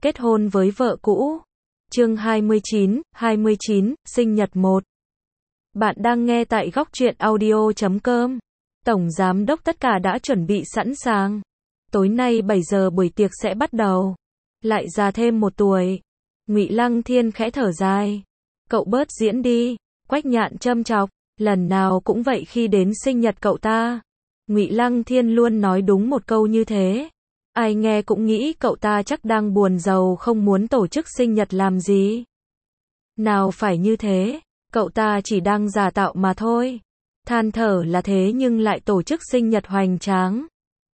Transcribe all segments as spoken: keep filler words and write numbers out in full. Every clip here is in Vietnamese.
kết hôn với vợ cũ. Chương hai mươi chín, hai mươi chín, sinh nhật một. Bạn đang nghe tại góc truyện audio chấm com. Tổng giám đốc tất cả đã chuẩn bị sẵn sàng. Tối nay bảy giờ buổi tiệc sẽ bắt đầu. Lại già thêm một tuổi. Ngụy Lăng Thiên khẽ thở dài. Cậu bớt diễn đi. Quách Nhạn châm chọc. Lần nào cũng vậy khi đến sinh nhật cậu ta. Ngụy Lăng Thiên luôn nói đúng một câu như thế. Ai nghe cũng nghĩ cậu ta chắc đang buồn rầu không muốn tổ chức sinh nhật làm gì. Nào phải như thế, cậu ta chỉ đang giả tạo mà thôi. Than thở là thế nhưng lại tổ chức sinh nhật hoành tráng.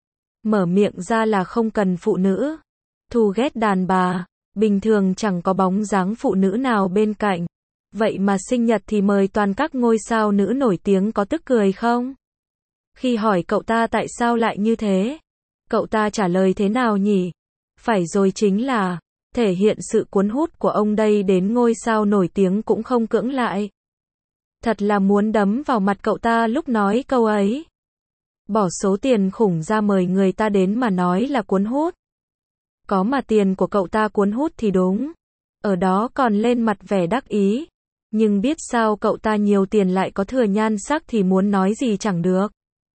Mở miệng ra là không cần phụ nữ. Thù ghét đàn bà, bình thường chẳng có bóng dáng phụ nữ nào bên cạnh. Vậy mà sinh nhật thì mời toàn các ngôi sao nữ nổi tiếng, có tức cười không? Khi hỏi cậu ta tại sao lại như thế, cậu ta trả lời thế nào nhỉ? Phải rồi, chính là thể hiện sự cuốn hút của ông đây, đến ngôi sao nổi tiếng cũng không cưỡng lại. Thật là muốn đấm vào mặt cậu ta lúc nói câu ấy. Bỏ số tiền khủng ra mời người ta đến mà nói là cuốn hút. Có mà tiền của cậu ta cuốn hút thì đúng. Ở đó còn lên mặt vẻ đắc ý. Nhưng biết sao cậu ta nhiều tiền lại có thừa nhan sắc thì muốn nói gì chẳng được.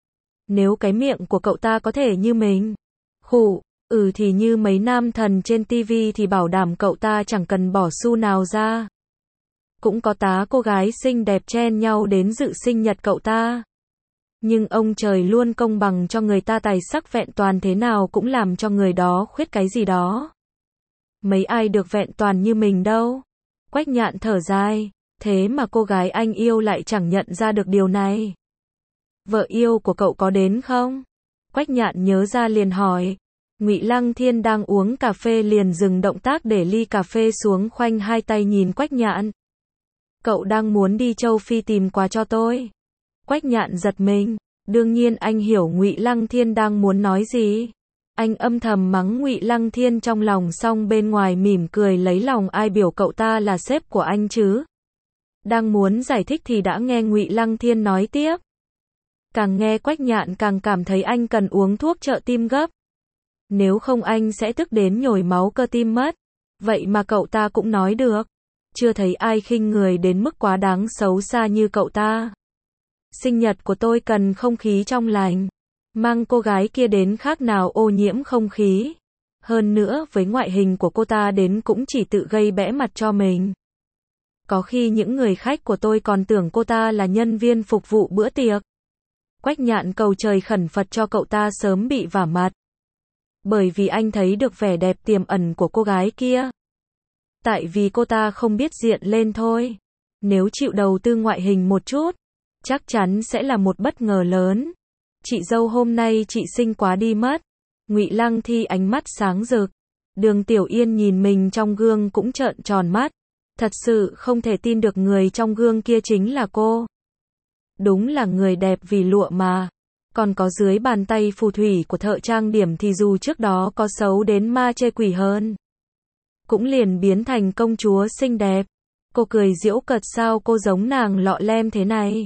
Nếu cái miệng của cậu ta có thể như mình, khụ, ừ thì như mấy nam thần trên tivi thì bảo đảm cậu ta chẳng cần bỏ xu nào ra. Cũng có tá cô gái xinh đẹp chen nhau đến dự sinh nhật cậu ta. Nhưng ông trời luôn công bằng cho người ta, tài sắc vẹn toàn thế nào cũng làm cho người đó khuyết cái gì đó. Mấy ai được vẹn toàn như mình đâu. Quách Nhạn thở dài, thế mà cô gái anh yêu lại chẳng nhận ra được điều này. Vợ yêu của cậu có đến không? Quách Nhạn nhớ ra liền hỏi. Ngụy Lăng Thiên đang uống cà phê liền dừng động tác để ly cà phê xuống, khoanh hai tay nhìn Quách Nhạn. Cậu đang muốn đi châu Phi tìm quà cho tôi. Quách Nhạn giật mình, đương nhiên anh hiểu Ngụy Lăng Thiên đang muốn nói gì. Anh âm thầm mắng Ngụy Lăng Thiên trong lòng, xong bên ngoài mỉm cười lấy lòng, ai biểu cậu ta là sếp của anh chứ. Đang muốn giải thích thì đã nghe Ngụy Lăng Thiên nói tiếp. Càng nghe Quách Nhạn càng cảm thấy anh cần uống thuốc trợ tim gấp. Nếu không anh sẽ tức đến nhồi máu cơ tim mất. Vậy mà cậu ta cũng nói được. Chưa thấy ai khinh người đến mức quá đáng xấu xa như cậu ta. Sinh nhật của tôi cần không khí trong lành. Mang cô gái kia đến khác nào ô nhiễm không khí. Hơn nữa với ngoại hình của cô ta đến cũng chỉ tự gây bẽ mặt cho mình. Có khi những người khách của tôi còn tưởng cô ta là nhân viên phục vụ bữa tiệc. Quách Nhạn cầu trời khẩn Phật cho cậu ta sớm bị vả mặt. Bởi vì anh thấy được vẻ đẹp tiềm ẩn của cô gái kia. Tại vì cô ta không biết diện lên thôi. Nếu chịu đầu tư ngoại hình một chút, chắc chắn sẽ là một bất ngờ lớn. Chị dâu hôm nay chị xinh quá đi mất. Ngụy Lăng Thi ánh mắt sáng rực. Đường Tiểu Yên nhìn mình trong gương cũng trợn tròn mắt. Thật sự không thể tin được người trong gương kia chính là cô. Đúng là người đẹp vì lụa mà. Còn có dưới bàn tay phù thủy của thợ trang điểm thì dù trước đó có xấu đến ma chê quỷ hơn, cũng liền biến thành công chúa xinh đẹp. Cô cười giễu cợt, sao cô giống nàng lọ lem thế này.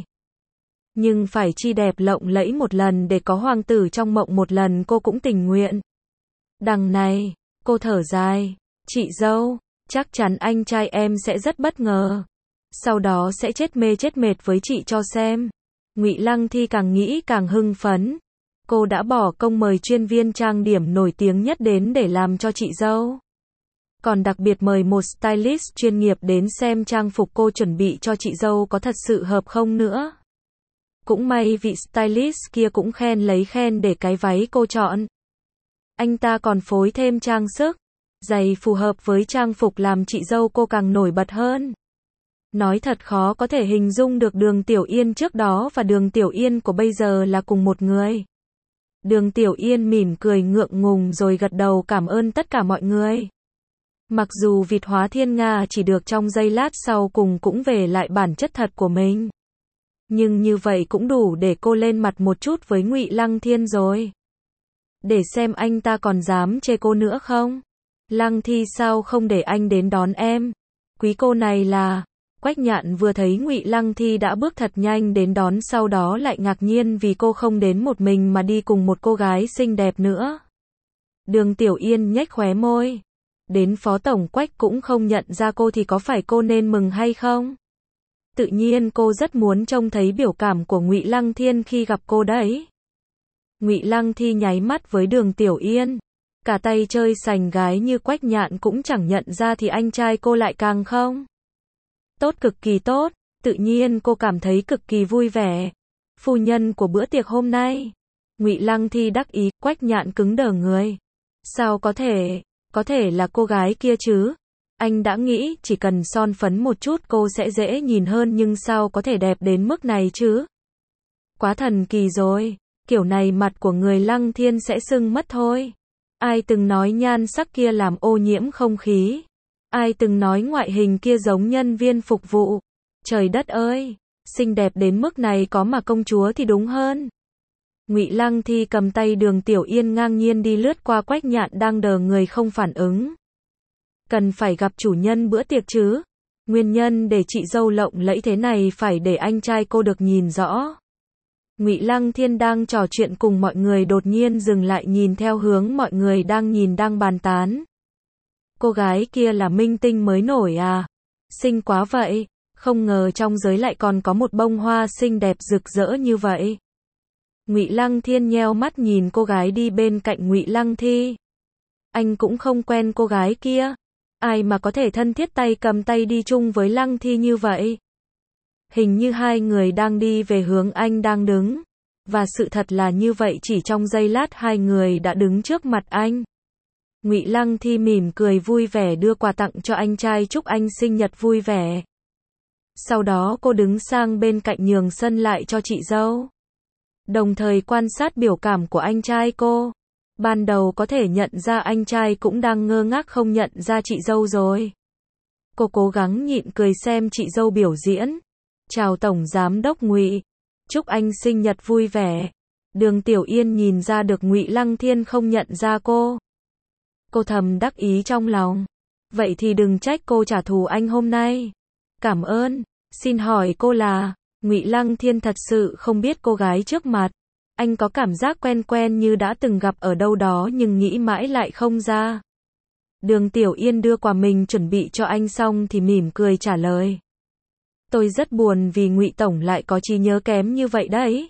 Nhưng phải chi đẹp lộng lẫy một lần để có hoàng tử trong mộng một lần cô cũng tình nguyện. Đằng này, cô thở dài. Chị dâu, chắc chắn anh trai em sẽ rất bất ngờ. Sau đó sẽ chết mê chết mệt với chị cho xem. Ngụy Lăng Thi càng nghĩ càng hưng phấn. Cô đã bỏ công mời chuyên viên trang điểm nổi tiếng nhất đến để làm cho chị dâu. Còn đặc biệt mời một stylist chuyên nghiệp đến xem trang phục cô chuẩn bị cho chị dâu có thật sự hợp không nữa. Cũng may vị stylist kia cũng khen lấy khen để cái váy cô chọn. Anh ta còn phối thêm trang sức, giày phù hợp với trang phục làm chị dâu cô càng nổi bật hơn. Nói thật khó có thể hình dung được Đường Tiểu Yên trước đó và Đường Tiểu Yên của bây giờ là cùng một người. Đường Tiểu Yên mỉm cười ngượng ngùng rồi gật đầu cảm ơn tất cả mọi người. Mặc dù vịt hóa thiên nga chỉ được trong giây lát sau cùng cũng về lại bản chất thật của mình. Nhưng như vậy cũng đủ để cô lên mặt một chút với Ngụy Lăng Thiên rồi. Để xem anh ta còn dám chê cô nữa không. Lăng Thi, sao không để anh đến đón em? Quý cô này là... Quách Nhạn vừa thấy Ngụy Lăng Thi đã bước thật nhanh đến đón, sau đó lại ngạc nhiên vì cô không đến một mình mà đi cùng một cô gái xinh đẹp nữa. Đường Tiểu Yên nhếch khóe môi. đến Phó Tổng Quách cũng không nhận ra cô thì có phải cô nên mừng hay không? Tự nhiên cô rất muốn trông thấy biểu cảm của Ngụy Lăng Thiên khi gặp cô đấy. Ngụy Lăng Thi nháy mắt với Đường Tiểu Yên. Cả tay chơi sành gái như Quách Nhạn cũng chẳng nhận ra thì anh trai cô lại càng không. Tốt, cực kỳ tốt, tự nhiên cô cảm thấy cực kỳ vui vẻ. Phu nhân của bữa tiệc hôm nay. Ngụy Lăng Thi đắc ý, Quách Nhạn cứng đờ người. Sao có thể, có thể là cô gái kia chứ? Anh đã nghĩ chỉ cần son phấn một chút cô sẽ dễ nhìn hơn nhưng sao có thể đẹp đến mức này chứ? Quá thần kỳ rồi, kiểu này mặt của người Lăng Thiên sẽ sưng mất thôi. Ai từng nói nhan sắc kia làm ô nhiễm không khí? Ai từng nói ngoại hình kia giống nhân viên phục vụ? Trời đất ơi, xinh đẹp đến mức này có mà công chúa thì đúng hơn. Ngụy Lăng Thi cầm tay Đường Tiểu Yên ngang nhiên đi lướt qua Quách Nhạn đang đờ người không phản ứng. Cần phải gặp chủ nhân bữa tiệc chứ? Nguyên nhân để chị dâu lộng lẫy thế này phải để anh trai cô được nhìn rõ. Ngụy Lăng Thiên đang trò chuyện cùng mọi người đột nhiên dừng lại nhìn theo hướng mọi người đang nhìn đang bàn tán. Cô gái kia là minh tinh mới nổi à? Xinh quá vậy, không ngờ trong giới lại còn có một bông hoa xinh đẹp rực rỡ như vậy. Ngụy Lăng Thiên nheo mắt nhìn cô gái đi bên cạnh Ngụy Lăng Thi. Anh cũng không quen cô gái kia. Ai mà có thể thân thiết tay cầm tay đi chung với Lăng Thi như vậy? Hình như hai người đang đi về hướng anh đang đứng. Và sự thật là như vậy, chỉ trong giây lát hai người đã đứng trước mặt anh. Ngụy Lăng Thi mỉm cười vui vẻ đưa quà tặng cho anh trai chúc anh sinh nhật vui vẻ. Sau đó cô đứng sang bên cạnh nhường sân lại cho chị dâu. Đồng thời quan sát biểu cảm của anh trai cô. Ban đầu có thể nhận ra anh trai cũng đang ngơ ngác không nhận ra chị dâu rồi. Cô cố gắng nhịn cười xem chị dâu biểu diễn. Chào Tổng Giám Đốc Ngụy. Chúc anh sinh nhật vui vẻ. Đường Tiểu Yên nhìn ra được Ngụy Lăng Thiên không nhận ra cô. Cô thầm đắc ý trong lòng. Vậy thì đừng trách cô trả thù anh hôm nay. Cảm ơn. Xin hỏi cô là... Ngụy Lăng Thiên thật sự không biết cô gái trước mặt. Anh có cảm giác quen quen như đã từng gặp ở đâu đó nhưng nghĩ mãi lại không ra. Đường Tiểu Yên đưa quà mình chuẩn bị cho anh xong thì mỉm cười trả lời. Tôi rất buồn vì Ngụy Tổng lại có trí nhớ kém như vậy đấy.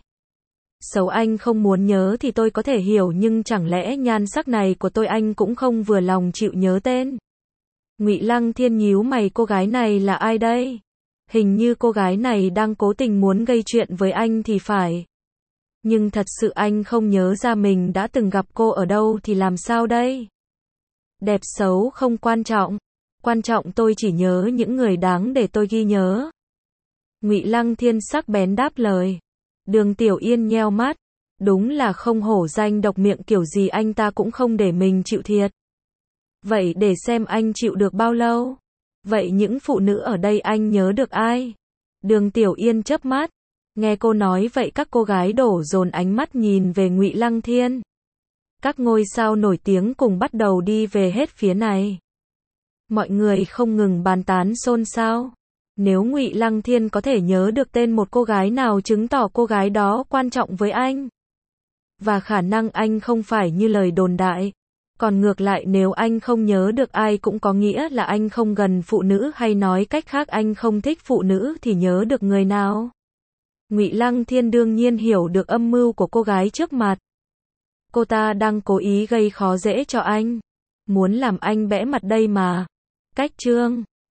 Xấu anh không muốn nhớ thì tôi có thể hiểu nhưng chẳng lẽ nhan sắc này của tôi anh cũng không vừa lòng chịu nhớ tên. Ngụy Lăng Thiên nhíu mày, cô gái này là ai đây? Hình như cô gái này đang cố tình muốn gây chuyện với anh thì phải. Nhưng thật sự anh không nhớ ra mình đã từng gặp cô ở đâu thì làm sao đây? Đẹp xấu không quan trọng. Quan trọng tôi chỉ nhớ những người đáng để tôi ghi nhớ. Ngụy Lăng Thiên sắc bén đáp lời. Đường Tiểu Yên nheo mắt. Đúng là không hổ danh độc miệng, kiểu gì anh ta cũng không để mình chịu thiệt. Vậy để xem anh chịu được bao lâu? Vậy những phụ nữ ở đây anh nhớ được ai? Đường Tiểu Yên chớp mắt. Nghe cô nói vậy các cô gái đổ dồn ánh mắt nhìn về Ngụy Lăng Thiên. Các ngôi sao nổi tiếng cùng bắt đầu đi về hết phía này. Mọi người không ngừng bàn tán xôn xao. Nếu Ngụy Lăng Thiên có thể nhớ được tên một cô gái nào chứng tỏ cô gái đó quan trọng với anh. Và khả năng anh không phải như lời đồn đại. Còn ngược lại nếu anh không nhớ được ai cũng có nghĩa là anh không gần phụ nữ, hay nói cách khác anh không thích phụ nữ thì nhớ được người nào. Ngụy Lăng Thiên đương nhiên hiểu được âm mưu của cô gái trước mặt. Cô ta đang cố ý gây khó dễ cho anh. Muốn làm anh bẽ mặt đây mà. Cách chương